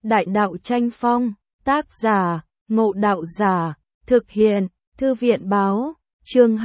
Đại đạo tranh phong, tác giả, Ngộ Đạo Giả, thực hiện, Thư viện báo, chương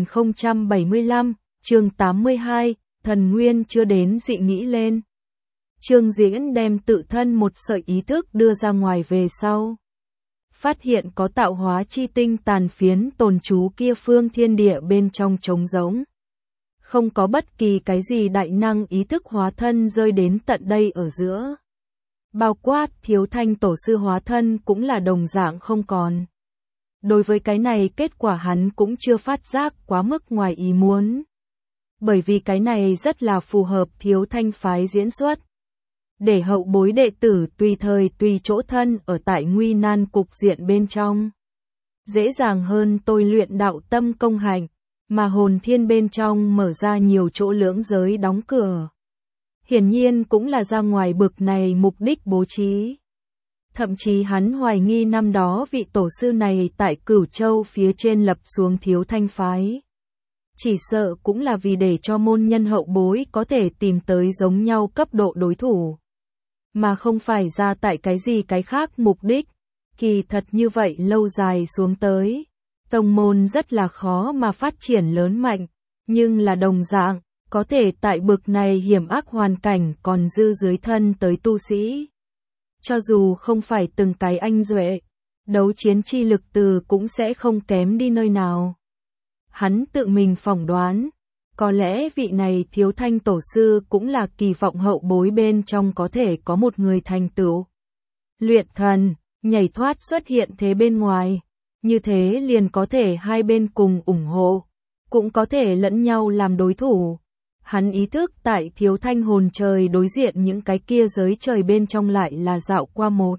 2075, chương 82, thần nguyên chưa đến dị nghĩ lên. Trương Diễn đem tự thân một sợi ý thức đưa ra ngoài về sau. Phát hiện có tạo hóa chi tinh tàn phiến tồn trú kia phương thiên địa bên trong trống rỗng. Không có bất kỳ cái gì đại năng ý thức hóa thân rơi đến tận đây ở giữa. Bao quát Thiếu Thanh tổ sư hóa thân cũng là đồng dạng không còn. Đối với cái này kết quả hắn cũng chưa phát giác quá mức ngoài ý muốn. Bởi vì cái này rất là phù hợp Thiếu Thanh phái diễn xuất. Để hậu bối đệ tử tùy thời tùy chỗ thân ở tại nguy nan cục diện bên trong. Dễ dàng hơn tôi luyện đạo tâm công hành, mà hồn thiên bên trong mở ra nhiều chỗ lưỡng giới đóng cửa. Hiển nhiên cũng là ra ngoài bực này mục đích bố trí. Thậm chí hắn hoài nghi năm đó vị tổ sư này tại Cửu Châu phía trên lập xuống Thiếu Thanh phái. Chỉ sợ cũng là vì để cho môn nhân hậu bối có thể tìm tới giống nhau cấp độ đối thủ. Mà không phải ra tại cái gì cái khác mục đích. Kỳ thật như vậy lâu dài xuống tới. Tông môn rất là khó mà phát triển lớn mạnh. Nhưng là đồng dạng, có thể tại bực này hiểm ác hoàn cảnh còn dư dưới thân tới tu sĩ. Cho dù không phải từng cái anh duệ, đấu chiến chi lực từ cũng sẽ không kém đi nơi nào. Hắn tự mình phỏng đoán, có lẽ vị này Thiếu Thanh tổ sư cũng là kỳ vọng hậu bối bên trong có thể có một người thành tựu. Luyện thần, nhảy thoát xuất hiện thế bên ngoài, như thế liền có thể hai bên cùng ủng hộ, cũng có thể lẫn nhau làm đối thủ. Hắn ý thức tại Thiếu Thanh hồn trời đối diện những cái kia giới trời bên trong lại là dạo qua một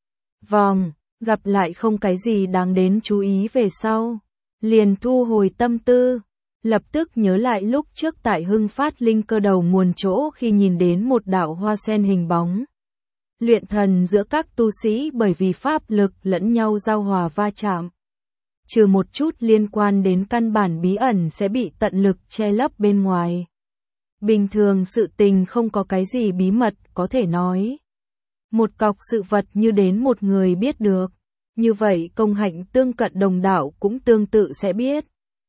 vòng, gặp lại không cái gì đáng đến chú ý về sau. Liền thu hồi tâm tư, lập tức nhớ lại lúc trước tại Hưng Phát Linh Cơ đầu nguồn chỗ khi nhìn đến một đạo hoa sen hình bóng. Luyện thần giữa các tu sĩ bởi vì pháp lực lẫn nhau giao hòa va chạm. Trừ một chút liên quan đến căn bản bí ẩn sẽ bị tận lực che lấp bên ngoài. Bình thường sự tình không có cái gì bí mật có thể nói. Một cọc sự vật như đến một người biết được. Như vậy công hạnh tương cận đồng đạo cũng tương tự sẽ biết.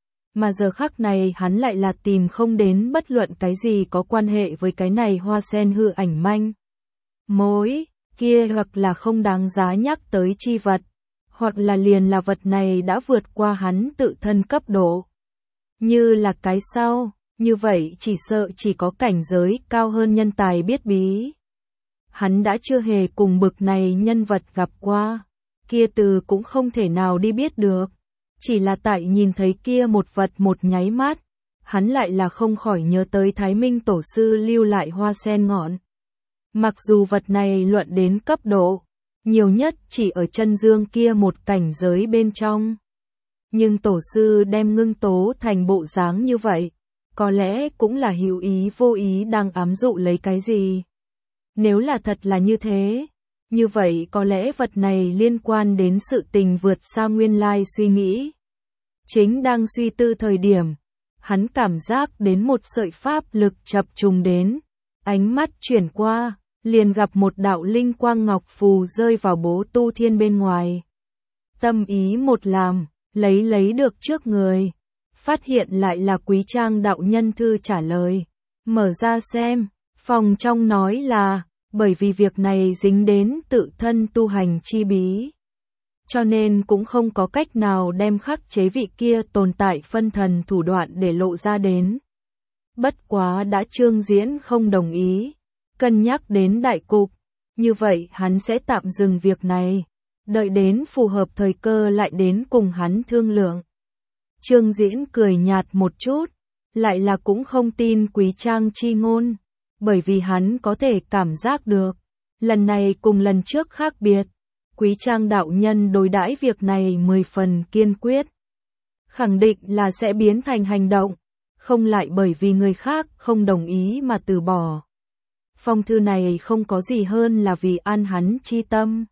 Mà giờ khắc này hắn lại là tìm không đến bất luận cái gì có quan hệ với cái này hoa sen hư ảnh manh. Mối, kia hoặc là không đáng giá nhắc tới chi vật, hoặc là liền là vật này đã vượt qua hắn tự thân cấp độ. Như là cái sau, như vậy chỉ sợ chỉ có cảnh giới cao hơn nhân tài biết bí. Hắn đã chưa hề cùng bực này nhân vật gặp qua. Kia từ cũng không thể nào đi biết được. Chỉ là tại nhìn thấy kia một vật một nháy mắt, hắn lại là không khỏi nhớ tới Thái Minh tổ sư lưu lại hoa sen ngọn. Mặc dù vật này luận đến cấp độ, nhiều nhất chỉ ở chân dương kia một cảnh giới bên trong. Nhưng tổ sư đem ngưng tố thành bộ dáng như vậy, có lẽ cũng là hữu ý vô ý đang ám dụ lấy cái gì. Nếu là thật là như thế, như vậy có lẽ vật này liên quan đến sự tình vượt xa nguyên lai suy nghĩ. Chính đang suy tư thời điểm, hắn cảm giác đến một sợi pháp lực chập trùng đến, ánh mắt chuyển qua, liền gặp một đạo linh quang ngọc phù rơi vào bố tu thiên bên ngoài. Tâm ý một làm, lấy được trước người, phát hiện lại là Quý Trang đạo nhân thư trả lời, mở ra xem, phòng trong nói là bởi vì việc này dính đến tự thân tu hành chi bí. Cho nên cũng không có cách nào đem khắc chế vị kia tồn tại phân thần thủ đoạn để lộ ra đến. Bất quá đã Trương Diễn không đồng ý, cân nhắc đến đại cục, như vậy hắn sẽ tạm dừng việc này, đợi đến phù hợp thời cơ lại đến cùng hắn thương lượng. Trương Diễn cười nhạt một chút, lại là cũng không tin Quý Trang chi ngôn. Bởi vì hắn có thể cảm giác được, lần này cùng lần trước khác biệt, Quý Trang đạo nhân đối đãi việc này 10 phần kiên quyết. Khẳng định là sẽ biến thành hành động, không lại bởi vì người khác không đồng ý mà từ bỏ. Phong thư này không có gì hơn là vì an hắn chi tâm.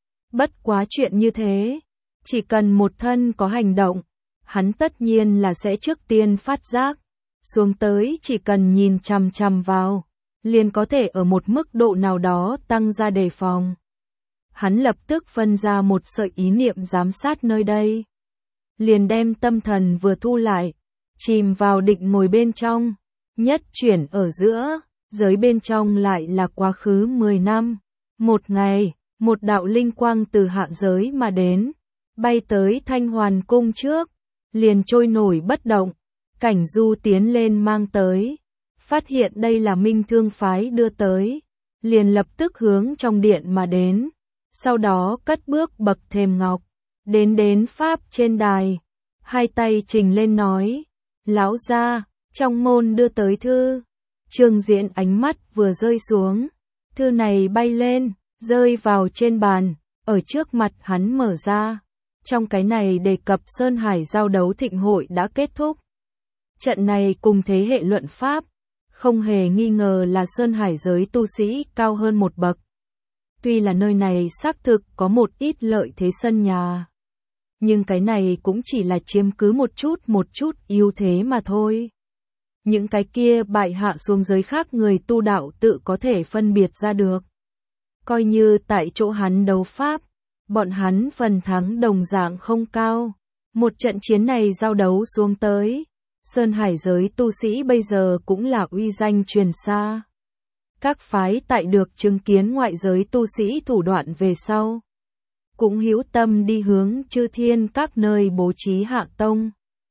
Bất quá chuyện như thế, chỉ cần một thân có hành động, hắn tất nhiên là sẽ trước tiên phát giác, xuống tới chỉ cần nhìn chằm chằm vào. Liền có thể ở một mức độ nào đó tăng ra đề phòng. hắn lập tức phân ra một sợi ý niệm giám sát nơi đây. Liền đem tâm thần vừa thu lại, chìm vào định ngồi bên trong, nhất chuyển ở giữa, giới bên trong lại là quá khứ 10 năm. Một ngày, một đạo linh quang từ hạ giới mà đến, bay tới Thanh Hoàn cung trước, liền trôi nổi bất động. Cảnh Du tiến lên mang tới, phát hiện đây là Minh Thương phái đưa tới, liền lập tức hướng trong điện mà đến, sau đó cất bước bậc thềm ngọc, đến pháp trên đài, hai tay trình lên nói: "Lão gia, trong môn đưa tới thư." Trương Diễn ánh mắt vừa rơi xuống, thư này bay lên, rơi vào trên bàn, ở trước mặt hắn mở ra. Trong cái này đề cập Sơn Hải giao đấu thịnh hội đã kết thúc. Trận này cùng thế hệ luận pháp, không hề nghi ngờ là Sơn Hải giới tu sĩ cao hơn một bậc. Tuy là nơi này xác thực có một ít lợi thế sân nhà, nhưng cái này cũng chỉ là chiếm cứ một chút ưu thế mà thôi. Những cái kia bại hạ xuống giới khác người tu đạo tự có thể phân biệt ra được. Coi như tại chỗ hắn đấu pháp, bọn hắn phần thắng đồng dạng không cao. Một trận chiến này giao đấu xuống tới, Sơn Hải giới tu sĩ bây giờ cũng là uy danh truyền xa. Các phái tại được chứng kiến ngoại giới tu sĩ thủ đoạn về sau, cũng hữu tâm đi hướng chư thiên các nơi bố trí hạ tông.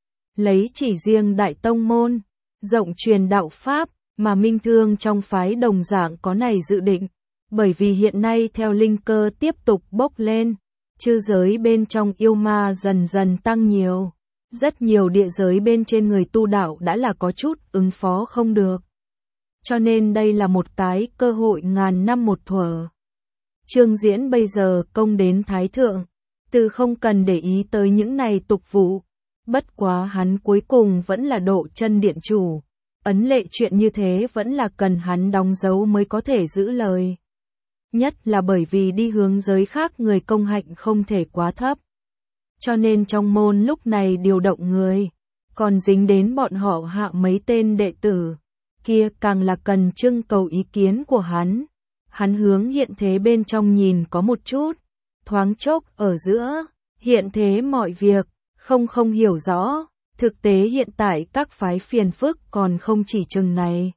Lấy chỉ riêng đại tông môn, rộng truyền đạo pháp, mà Minh Thương trong phái đồng dạng có này dự định. Bởi vì hiện nay theo linh cơ tiếp tục bốc lên, chư giới bên trong yêu ma dần dần tăng nhiều. Rất nhiều địa giới bên trên người tu đạo đã là có chút ứng phó không được. Cho nên đây là một cái cơ hội ngàn năm một thuở. Trương Diễn bây giờ công đến thái thượng, từ không cần để ý tới những này tục vụ. Bất quá hắn cuối cùng vẫn là độ chân điện chủ. Ấn lệ chuyện như thế vẫn là cần hắn đóng dấu mới có thể giữ lời. Nhất là bởi vì đi hướng giới khác người công hạnh không thể quá thấp. Cho nên trong môn lúc này điều động người, còn dính đến bọn họ hạ mấy tên đệ tử, kia càng là cần trưng cầu ý kiến của hắn. Hắn hướng hiện thế bên trong nhìn có một chút, thoáng chốc ở giữa, hiện thế mọi việc, không hiểu rõ, thực tế hiện tại các phái phiền phức còn không chỉ chừng này.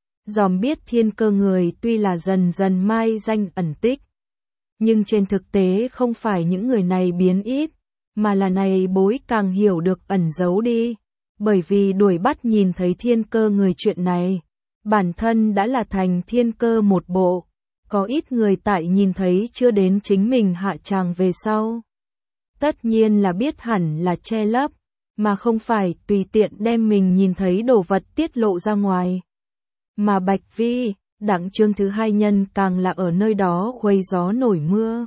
Dòm biết thiên cơ người tuy là dần dần mai danh ẩn tích, nhưng trên thực tế không phải những người này biến ít, mà là này bối càng hiểu được ẩn giấu đi, bởi vì đuổi bắt nhìn thấy thiên cơ người chuyện này, bản thân đã là thành thiên cơ một bộ, có ít người tại nhìn thấy chưa đến chính mình hạ tràng về sau. Tất nhiên là biết hẳn là che lấp, mà không phải tùy tiện đem mình nhìn thấy đồ vật tiết lộ ra ngoài. Mà Bạch Vi, đặng Trương thứ hai nhân càng là ở nơi đó khuấy gió nổi mưa.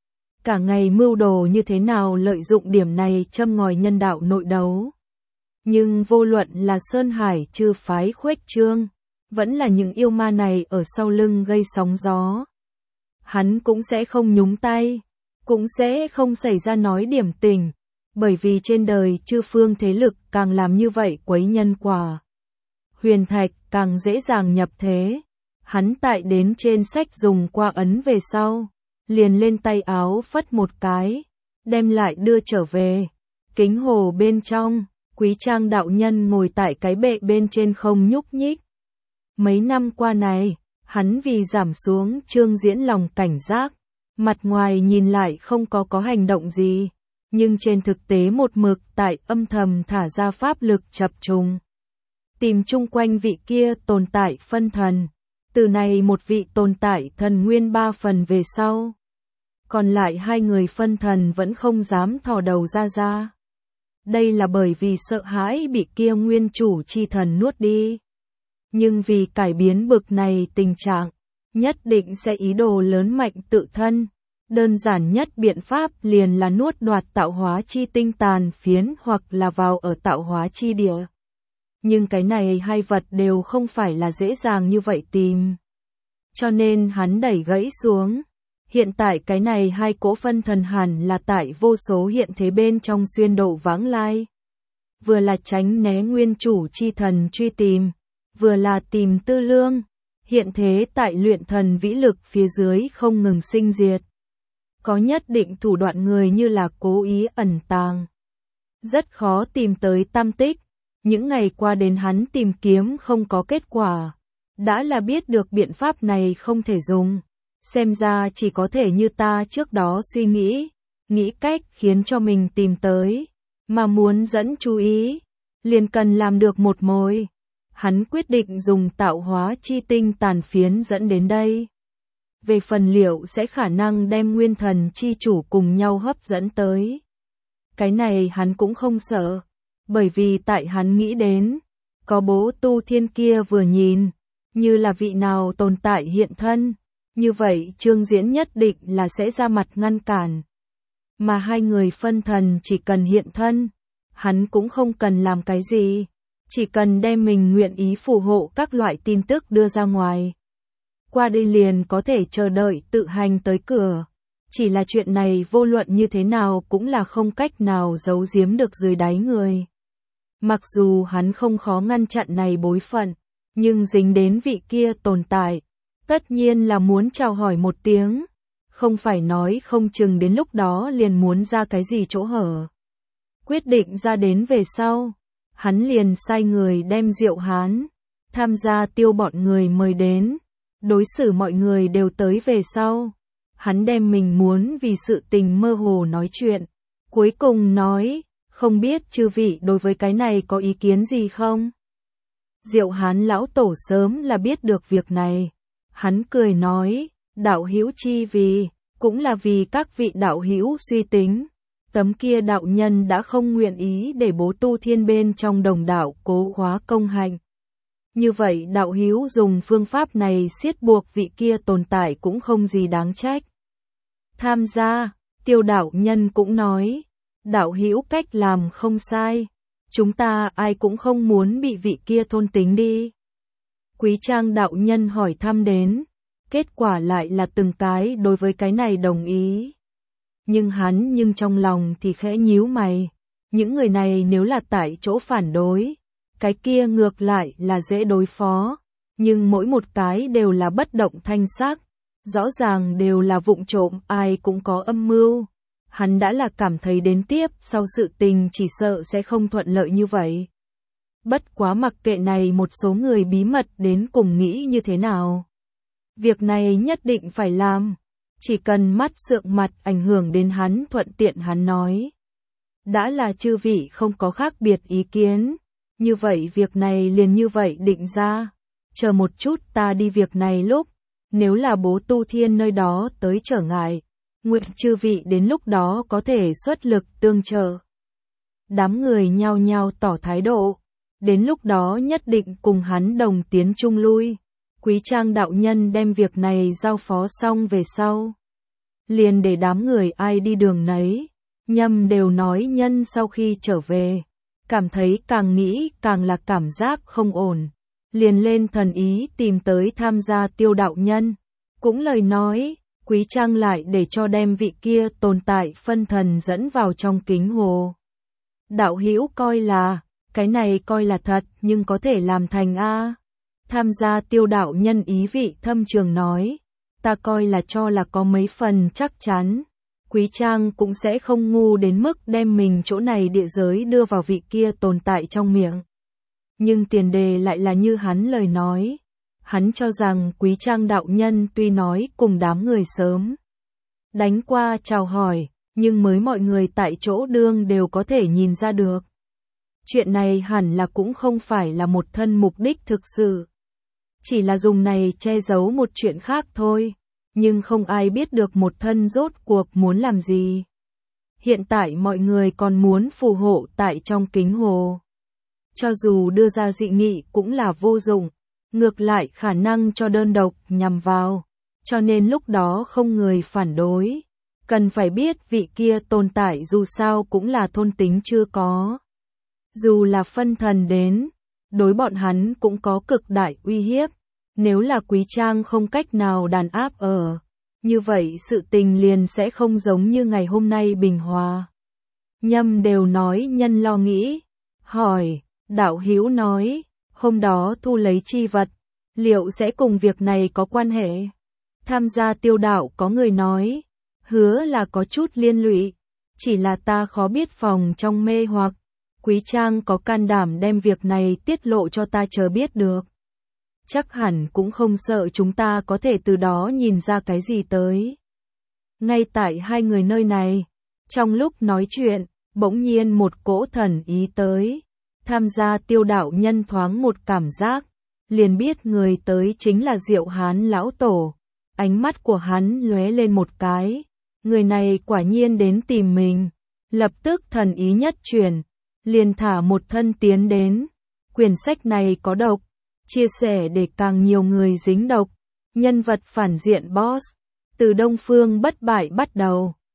Cả ngày mưu đồ như thế nào lợi dụng điểm này châm ngòi nhân đạo nội đấu. Nhưng vô luận là Sơn Hải chư phái khuếch trương, vẫn là những yêu ma này ở sau lưng gây sóng gió. Hắn cũng sẽ không nhúng tay, cũng sẽ không xảy ra nói điểm tình, bởi vì trên đời chư phương thế lực càng làm như vậy quấy nhân quả. Huyền thạch càng dễ dàng nhập thế. Hắn tại đến trên sách dùng qua ấn về sau, liền lên tay áo phất một cái, đem lại đưa trở về. Kính hồ bên trong, Quý Trang đạo nhân ngồi tại cái bệ bên trên không nhúc nhích. Mấy năm qua này, hắn vì giảm xuống Trương Diễn lòng cảnh giác, mặt ngoài nhìn lại không có hành động gì, nhưng trên thực tế một mực tại âm thầm thả ra pháp lực chập trùng. Tìm chung quanh vị kia tồn tại phân thần, từ này một vị tồn tại thần nguyên 3 phần về sau. Còn lại 2 người phân thần vẫn không dám thò đầu ra. Đây là bởi vì sợ hãi bị kia nguyên chủ chi thần nuốt đi. Nhưng vì cải biến bực này tình trạng, nhất định sẽ ý đồ lớn mạnh tự thân. Đơn giản nhất biện pháp liền là nuốt đoạt tạo hóa chi tinh tàn phiến hoặc là vào ở tạo hóa chi địa. Nhưng cái này 2 vật đều không phải là dễ dàng như vậy tìm. Cho nên hắn đẩy gãy xuống. Hiện tại cái này 2 cỗ phân thần hẳn là tại vô số hiện thế bên trong xuyên độ vãng lai. Vừa là tránh né nguyên chủ chi thần truy tìm, vừa là tìm tư lương. Hiện thế tại luyện thần vĩ lực phía dưới không ngừng sinh diệt. có nhất định thủ đoạn người như là cố ý ẩn tàng. Rất khó tìm tới tăm tích, những ngày qua đến hắn tìm kiếm không có kết quả. Đã là biết được biện pháp này không thể dùng, xem ra chỉ có thể như ta trước đó suy nghĩ cách khiến cho mình tìm tới, mà muốn dẫn chú ý, liền cần làm được một mồi. Hắn quyết định dùng tạo hóa chi tinh tàn phiến dẫn đến đây. Về phần liệu sẽ khả năng đem nguyên thần chi chủ cùng nhau hấp dẫn tới. Cái này hắn cũng không sợ, bởi vì tại hắn nghĩ đến, có bố tu thiên kia vừa nhìn, như là vị nào tồn tại hiện thân, như vậy Trương Diễn nhất định là sẽ ra mặt ngăn cản. Mà hai người phân thần chỉ cần hiện thân, hắn cũng không cần làm cái gì, chỉ cần đem mình nguyện ý phù hộ các loại tin tức đưa ra ngoài. Qua đây liền có thể chờ đợi tự hành tới cửa. Chỉ là chuyện này vô luận như thế nào cũng là không cách nào giấu giếm được dưới đáy người. Mặc dù hắn không khó ngăn chặn này bối phận, nhưng dính đến vị kia tồn tại, tất nhiên là muốn chào hỏi một tiếng, không phải nói không chừng đến lúc đó liền muốn ra cái gì chỗ hở. Quyết định ra đến về sau, hắn liền sai người đem Diệu Hán tham gia tiêu bọn người mời đến, đối xử mọi người đều tới về sau. Hắn đem mình muốn vì sự tình mơ hồ nói chuyện, cuối cùng nói, không biết chư vị đối với cái này có ý kiến gì không? Diệu Hán lão tổ sớm là biết được việc này, hắn cười nói, đạo hữu chi vì, cũng là vì các vị đạo hữu suy tính, tấm kia đạo nhân đã không nguyện ý để bố tu thiên bên trong đồng đạo cố hóa công hạnh. Như vậy đạo hữu dùng phương pháp này siết buộc vị kia tồn tại cũng không gì đáng trách. Tham gia, Tiêu đạo nhân cũng nói, đạo hữu cách làm không sai, chúng ta ai cũng không muốn bị vị kia thôn tính đi. Quý Trang đạo nhân hỏi thăm đến, kết quả lại là từng cái đối với cái này đồng ý. Nhưng trong lòng thì khẽ nhíu mày, những người này nếu là tại chỗ phản đối, cái kia ngược lại là dễ đối phó, nhưng mỗi một cái đều là bất động thanh sắc, rõ ràng đều là vụng trộm, ai cũng có âm mưu. Hắn đã là cảm thấy đến tiếp sau sự tình chỉ sợ sẽ không thuận lợi như vậy. Bất quá mặc kệ này một số người bí mật đến cùng nghĩ như thế nào. Việc này nhất định phải làm, chỉ cần mắt sượng mặt ảnh hưởng đến hắn thuận tiện hắn nói. Đã là chư vị không có khác biệt ý kiến, như vậy việc này liền như vậy định ra. Chờ một chút ta đi việc này lúc, nếu là bố tu thiên nơi đó tới trở ngại, nguyện chư vị đến lúc đó có thể xuất lực tương trợ. Đám người nhao nhao tỏ thái độ, đến lúc đó nhất định cùng hắn đồng tiến chung lui. Quý Trang đạo nhân đem việc này giao phó xong về sau, liền để đám người ai đi đường nấy, nhâm đều nói nhân sau khi trở về, cảm thấy càng nghĩ càng là cảm giác không ổn, liền lên thần ý tìm tới tham gia Tiêu đạo nhân, cũng lời nói, Quý Trang lại để cho đem vị kia tồn tại phân thần dẫn vào trong kính hồ. Đạo hữu coi là, cái này coi là thật nhưng có thể làm thành a. Tham gia Tiêu đạo nhân ý vị thâm trường nói, ta coi là cho là có mấy phần chắc chắn. Quý Trang cũng sẽ không ngu đến mức đem mình chỗ này địa giới đưa vào vị kia tồn tại trong miệng. Nhưng tiền đề lại là như hắn lời nói. Hắn cho rằng Quý Trang đạo nhân tuy nói cùng đám người sớm đánh qua chào hỏi, nhưng mới mọi người tại chỗ đương đều có thể nhìn ra được. Chuyện này hẳn là cũng không phải là một thân mục đích thực sự. Chỉ là dùng này che giấu một chuyện khác thôi, nhưng không ai biết được một thân rốt cuộc muốn làm gì. Hiện tại mọi người còn muốn phù hộ tại trong kính hồ. Cho dù đưa ra dị nghị cũng là vô dụng, ngược lại khả năng cho đơn độc nhằm vào, cho nên lúc đó không người phản đối. Cần phải biết vị kia tồn tại dù sao cũng là thôn tính chưa có. Dù là phân thần đến, đối bọn hắn cũng có cực đại uy hiếp. Nếu là Quý Trang không cách nào đàn áp như vậy sự tình liền sẽ không giống như ngày hôm nay bình hòa. Nhâm đều nói nhân lo nghĩ, hỏi, đạo hữu nói, hôm đó thu lấy chi vật, liệu sẽ cùng việc này có quan hệ? Tham gia Tiêu đạo có người nói, hứa là có chút liên lụy, chỉ là ta khó biết phòng trong mê hoặc, Quý Trang có can đảm đem việc này tiết lộ cho ta chờ biết được. Chắc hẳn cũng không sợ chúng ta có thể từ đó nhìn ra cái gì tới. Ngay tại hai người nơi này, trong lúc nói chuyện, bỗng nhiên một cỗ thần ý tới. Tham gia Tiêu đạo nhân thoáng một cảm giác, liền biết người tới chính là Diệu Hán lão tổ. Ánh mắt của hắn lóe lên một cái, người này quả nhiên đến tìm mình. Lập tức thần ý nhất chuyển, liền thả một thân tiến đến. Quyển sách này có độc, chia sẻ để càng nhiều người dính độc. Nhân vật phản diện boss, từ Đông Phương bất bại bắt đầu.